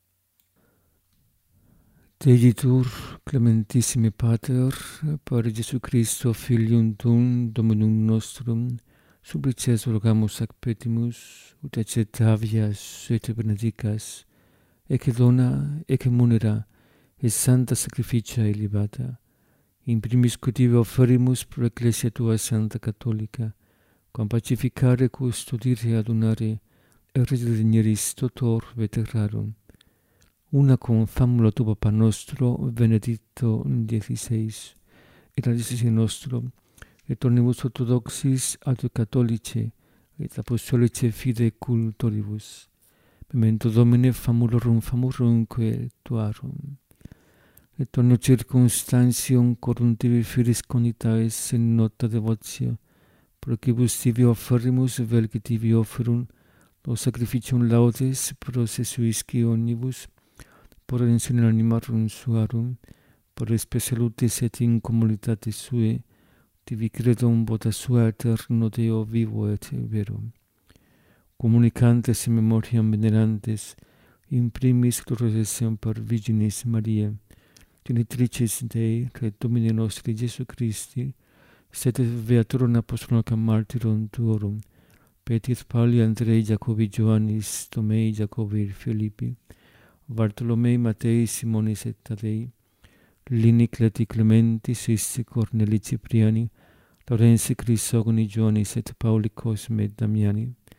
Deitur clementissime Pater, per Iesu Christo, Filium tuum, Dominum nostrum, supplices rogamus ac petimus, ut accettavias et benedicas, ecce dona, ecce munera, et santa sacrificia elevata, in primis cutive offerimus pro Ecclesia tua Santa Catholica, quam pacificare, custodire, adunare, et redimiris totor veterarum, una cum famula tu Papa nostro, Benedicto XVI, et adiucis nostro, et omnibus orthodoxis ad catholice, et apostolice fide cultoribus. Memento Domine famulorum famurumque tuarum. Et omnio circumstantium corum tibi filis conitaes in nota devotio, procibus tibi offerimus vel que tibi offerum, o sacrificium laudes processuisci omnibus, por redemptione animarum suarum, por espe salutis et in communitatis sue, tibi credum vota sua eterno Deo vivo et vero. Communicantes in memoriam venerantes, in primis gloriose semper Virginis Mariae, genitricis Dei, et Domini nostri Iesu Christi, sed Beaturum apostolorum martyrum tuorum, Petri, Pauli, Andrei, Jacobi, Ioannis, Tomei, Jacobi, Philippi, Bartolomei, Matei, Simonis et Tadei, Lini, Cleti, Clementi, Sisti, Corneli, Cipriani, Laurensi, Crisogoni, Ioannis et Pauli, Cosme et Damiani,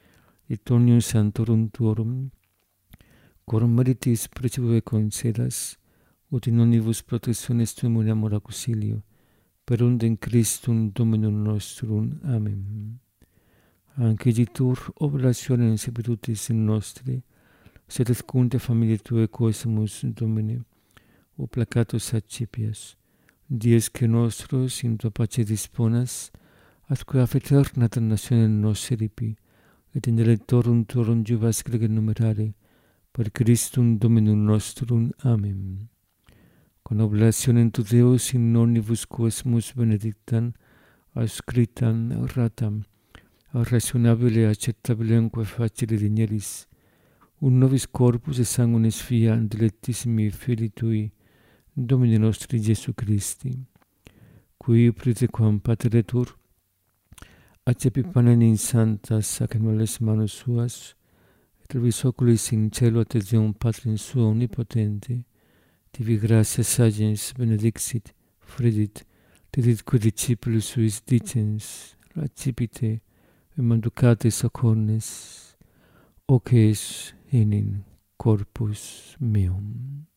et omnium sanctorum tuorum, quorum meritis precibere concedas, ut in omnibus protectiones tuum uniamur auxilio, per undem Christum Dominum nostrum. Amen. Anciditur oblationem sepetutis in nostri, sed et cunte familiae Tuae quosimus Domine, o placatus accipias, dies que nostros in Tua pace disponas, atque af aeterna damnationem nos eripi, et in electorum Tuorum juvas grege numerare, per Christum Dominum nostrum. Amen. Con oblationem tu Deus in omnibus quosimus benedictam, ascritam, ratam, rationabile acceptabilemque facile digneris, un nobis corpus et sanguinis fia dilectissimi Filii Tui, Domini nostri Iesu Christi, qui praetequam pateretur, accepi panem in sanctas sacramentales manus suas, et levis oculis in cielo et Deum Patrim suo omnipotente, tibi gratias agens benedixit, fredit, dedit quo discipulis suis dicens, accipite, et manducate socornes, hoc es in corpus meum.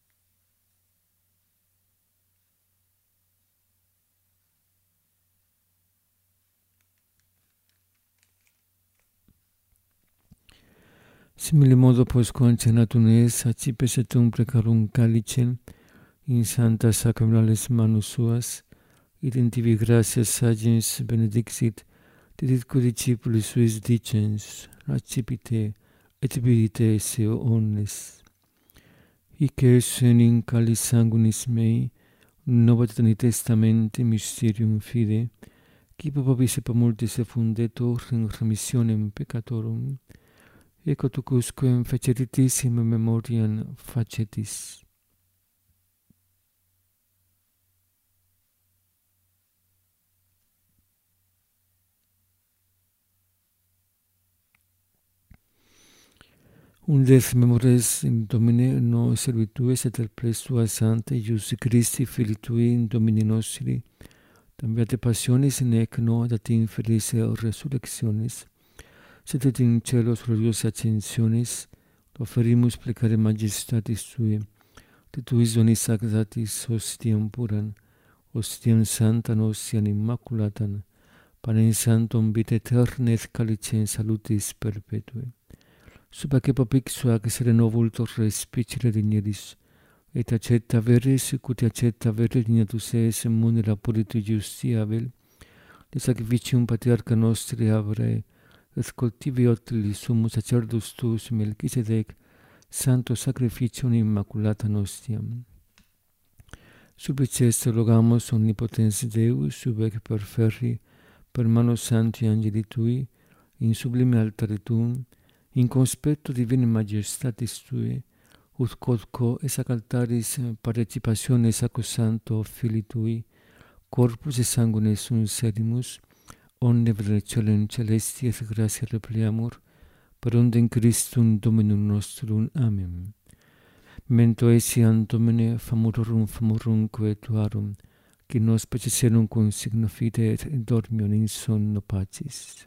Simile modo postquam cenatum es, accipes et precarum calicem in sanctas sacramentales manus suas, et in tibi gratias agens benedixit, dedit quo discipulis suis dicens, accipite, et bidite esse omnes. Hic es in calis sanguinis mei, Nova Testamentum mysterium fide, qui popis et multis effundetur in remissionem peccatorum, ecco tucusquem faceritissim memoriam facetis. Undes memores in Domine no servitues et al ples Tua Sancta Ius Christi Filii Tui in Domini nostri, tam beate passionis nec no dat infelis resurrectionis, sed et in celos gloriosa ascensionis, offerimus plecare majestatis Tui, de Tuis donis sanctatis hostiam puram, hostiam sanctam, hostiam immaculatam, panem sanctum vitae aeternae et calicem salutis perpetue. Subaque popixua que serenovultor respicere digneris, et accetta veris, cuti accetta veris dignatus es munera puritu justiavel, de sacrificium patriarca nostri Abrae, et cultiviot li summus sacerdus tuus Melchisedec, santo sacrificium immaculata nostiam. Subices rogamus omnipotens Deus, subec perferri, per mano Sancti Angeli Tui, in sublime altare Tuum, in conspectu divini majestatis Tui, ut quodco esac altaris participationes sacro Sancto Filii Tui, corpus et sanguinis sunt serimus, omne benedictionem celesti et gratia repliamur, per undem Christum Dominum nostrum. Amen. Memento etiam Domine famurorum quae Tuarum, qui nos paciserum cum signo fide et dormium in sonno pacis.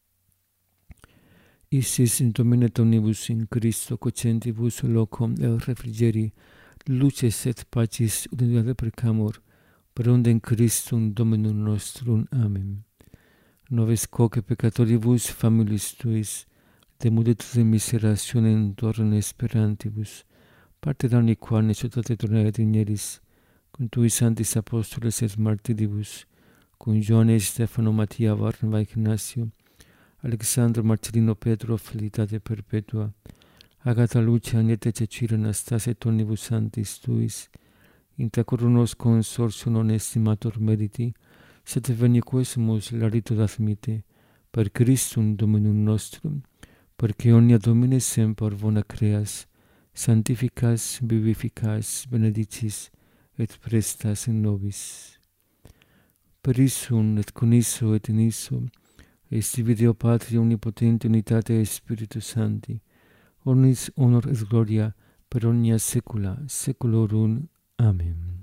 Isis in Domine omnibus in Christo cocentibus locum et refrigeri, luces et pacis unitate precamur, per undem Christum Dominum nostrum. Amen. Noves quoque peccatoribus familiis Tuis, de multitude miserationem dornem esperantibus, parte damni qua necessitate tornare digneris, cum Tui sanctis apostoles et martiribus, cum Ioanne, Stefano, Mattia, Barnaba, Ignacio, Alexandro, Marcellino, Pedro, felicitate perpetua, Agata, Lucia, Agnete, Cecilia, Anastasia et omnibus sanctis Tuis, inter cor nos consortio non estimator meriti, sed veni quesimus larito admite, per Christum Dominum nostrum, perque omnia Domine semper bona creas, sanctificas, vivificas, benedicis, et prestas in nobis. Per issum et con isso et in isso, est Deo Patri omnipotente unitate Spiritus Sancti, omnis honor et gloria per omnia saecula saeculorum. Amen.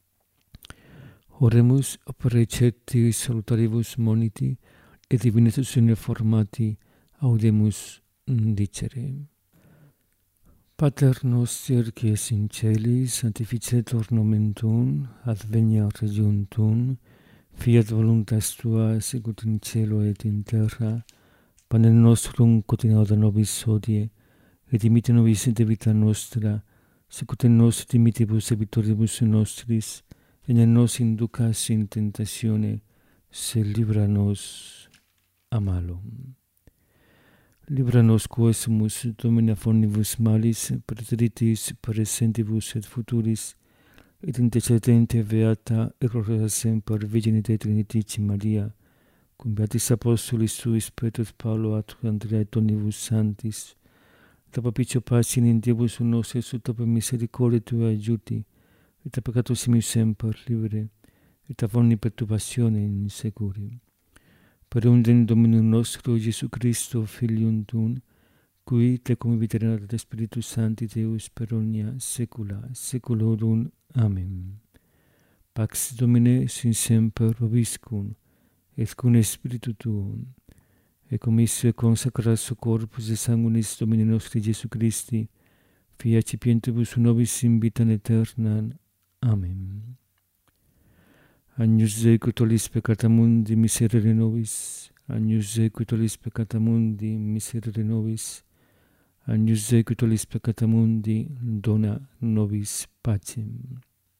Oremus precepti salutaribus moniti et divinitus uniformati audemus dicere. Pater noster, qui es in celis, sanctificetur nomen tuum, adveniat regnum tuum, fiat voluntas tua, sicut in cielo et in terra. Panem nostrum quotidianum da nobis hodie, et dimitte nobis debita nostra, sicut nos dimittivus debitoribus nostris, et ne nos inducas in tentatione, sed libera nos a malo. Libera nos quaesimus, Domine, fornibus malis, praeteritis, praesentibus et futuris, et intercedente beata, et gloriosa semper Virgine Dei Trinitici Maria, cum beatis apostolis suis Petrus, Paulo, Andrea et omnibus sanctis, et propicio pacis in Diebus nostris, ut per misericordia Tua aiuti, et a peccatus mius semper libere, et a omni perturbazione in securi. Per undem Dominum nostro, Iesu Christo, Filium Tuum, qui te conviterenat ad Spiritus Sancti Deus per omnia saecula saeculorum. Amen. Pax Domine sin semper vobiscum, et cum Spiritu Tuum, et commissio consacratio corpus et sanguinis Domini nostri Iesu Christi, fiat cipientibus nobis in vitam aeternam. Amen. Agnus Dei, qui tollis peccata mundi, miserere nobis. Agnus Dei, qui tollis peccata mundi, miserere nobis. Agnus Dei, qui tollis peccata mundi, dona nobis pacem.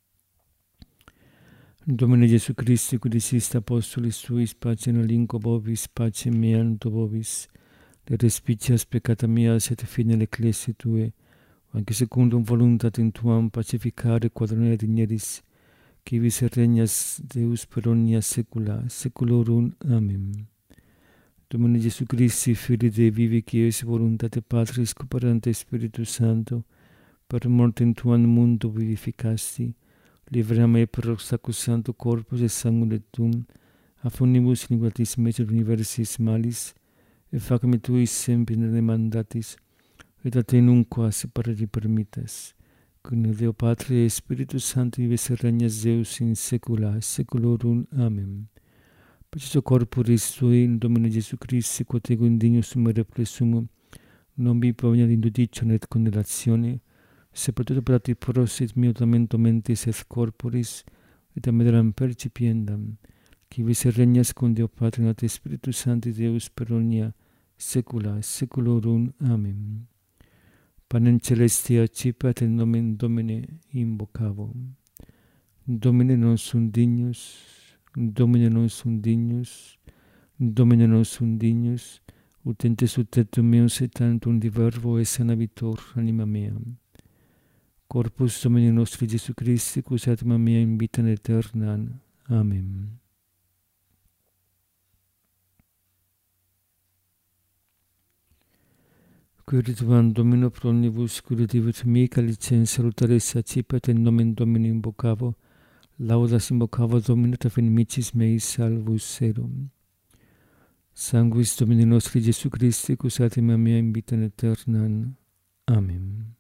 Domine Iesu Christi, qui diciste apostolis tuis, pacem alinquo vobis, pacem meam do vobis, le respicias peccata meas et fine l'ecclesiae Tue, anche secundum voluntatem Tuam pacificare quadrone digneris, qui vis regnas Deus per omnia saecula saeculorum. Amen. Domine Iesu Christi, Filii Dei vivi, qui es voluntate Patris cooperante Spiritus Sancto, per mortem Tuam mundo vivificasti, libera me per sacrosancto corpus et sanguine Tuum, a omnibus iniquitas metus universis malis, et fac me Tuis semper demandatis, et a Te nunquam separare permittas, cum Deo Patre et Spiritus Sancti vives et regnas Deus in saecula saeculorum. Amen. Perciò corporis Tui, in Domine Iesu Christi, quod ego indignus sumere presumum, non vi proveniat in judicium et condenazione, separate prati prosit mio lamento mentis et corporis, et amedalam percipiendam, qui vis et regnas cum Deo Patre et Spiritus Sancti Deus per omnia saecula saeculorum. Amen. Panem celestia accipat in nomen Domine invocavo. Domine non sum dignus, Domine non sum dignus, Domine non sum dignus, ut ente subtetum meum se tantum di verbo et sanabitur anima mea. Corpus Domini nostri Iesu Christi, quos anima mea in vitam aeternam. Amen. Quirituam Domino pro omnibus curativit mihi licens salutaris accipat in nomen Domini invocavo, laudas invocavo Domino et inimicis meis salvus erum. Sanguis Domini nostri Iesu Christi, quos anima mea in vitam aeternam. Amen.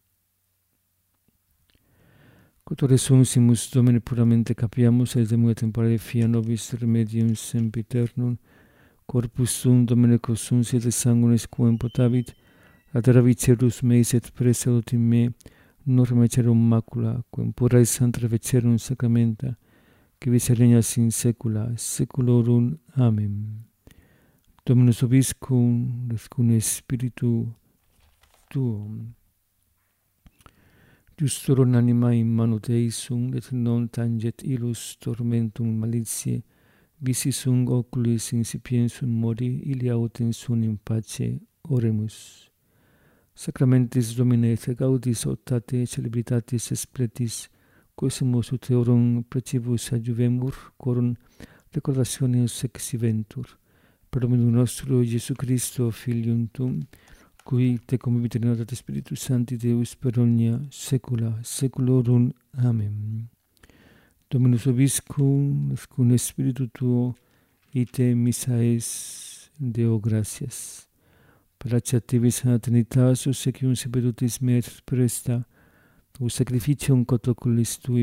Quod resursimus Domine puramente capiamus, et demue temporale fia nobis remedium sempiternum, corpus Tuum Domine consumpit et sanguinis quem potavit, adera cerus meis et presalut in me, norma cerum macula, quem pura et santa vecerum sacramenta, qui vis regnas in saecula saeculorum. Amen. Dominus vobiscum, et cum Spiritu Tuum. Justorum anima in mano Dei sunt, et non tanget illus tormentum malitiae, visi sunt oculis insipiens mori, ilia autem sunt in pace. Oremus. Sacramentis Domine, et gaudis optate celebritatis espletis, quosimus ut eorum precibus adjuvemur, corum recordationes exiventur. Per Dominum nostro Iesu Christo, Filium Tuum, qui te conviterenat ad Spiritus Sancti Deus per omnia saecula saeculorum. Amen. Dominus vobiscum, et cum Spiritu Tuo, ite missa es Deo gratias. Paraceat tibi sana Trinitas, us sequium sepetutis me et presta, us sacrificium quod oculis Tui,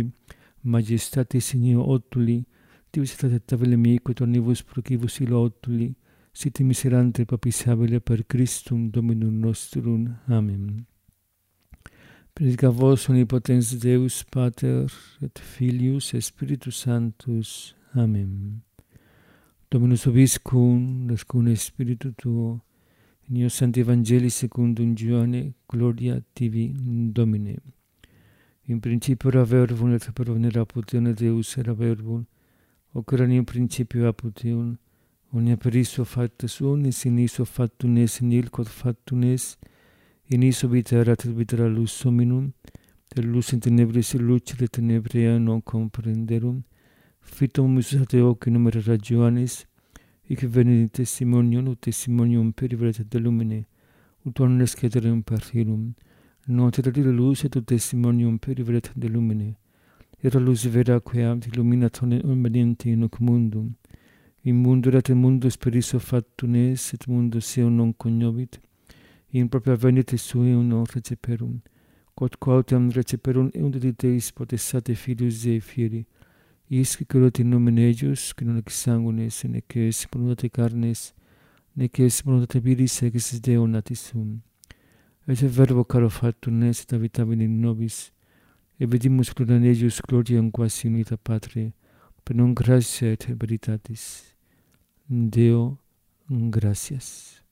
majestatis in eo otuli, tibi setat tabele mei, quod omnibus procibus illo otuli, sit miserante papisabile per Christum Dominum nostrum. Amen. Benedica vos omnipotens Deus Pater et Filius et Spiritus Sanctus. Amen. Dominus vobiscum, cum Spiritu tuo, in eo Sancti Evangelii secundum Ioanne, gloria tibi, Domine. In principio era Verbum, et per venire apud Deum, Deus era Verbum, hoc era in principio apud Deum, omnia per iso factus unis, in iso factum es, in il quod factum es, in iso vita erat et vita era lux hominum, et lux in tenebris et luce et tenebrea non comprenderum, fitum Iesus ad hoc in numero Ioannis, hic venit testimonium, ut testimonium per veritate de lumine, ut omnes cedere per filum, non terrare lux et ut testimonium per veritate de lumine, era lux vera quae illuminat omniente in hoc mundum, in mundo erat mundus per iso factum es, et mundus eum non cognovit, in propria venite suum non receperum, quod quautem receperum eunt Deis potestate Filius Dei fieri, isque creut in nomen eius, qui non ex sanguinis, nec ex voluntate carnes, nec ex voluntate viris, ex Deo natis sum. Et verbo caro factum es, et habitavit in nobis, et vedimus gloria eius, gloriam quasi unita Patre, per non gratia et veritatis. Deo, gratias.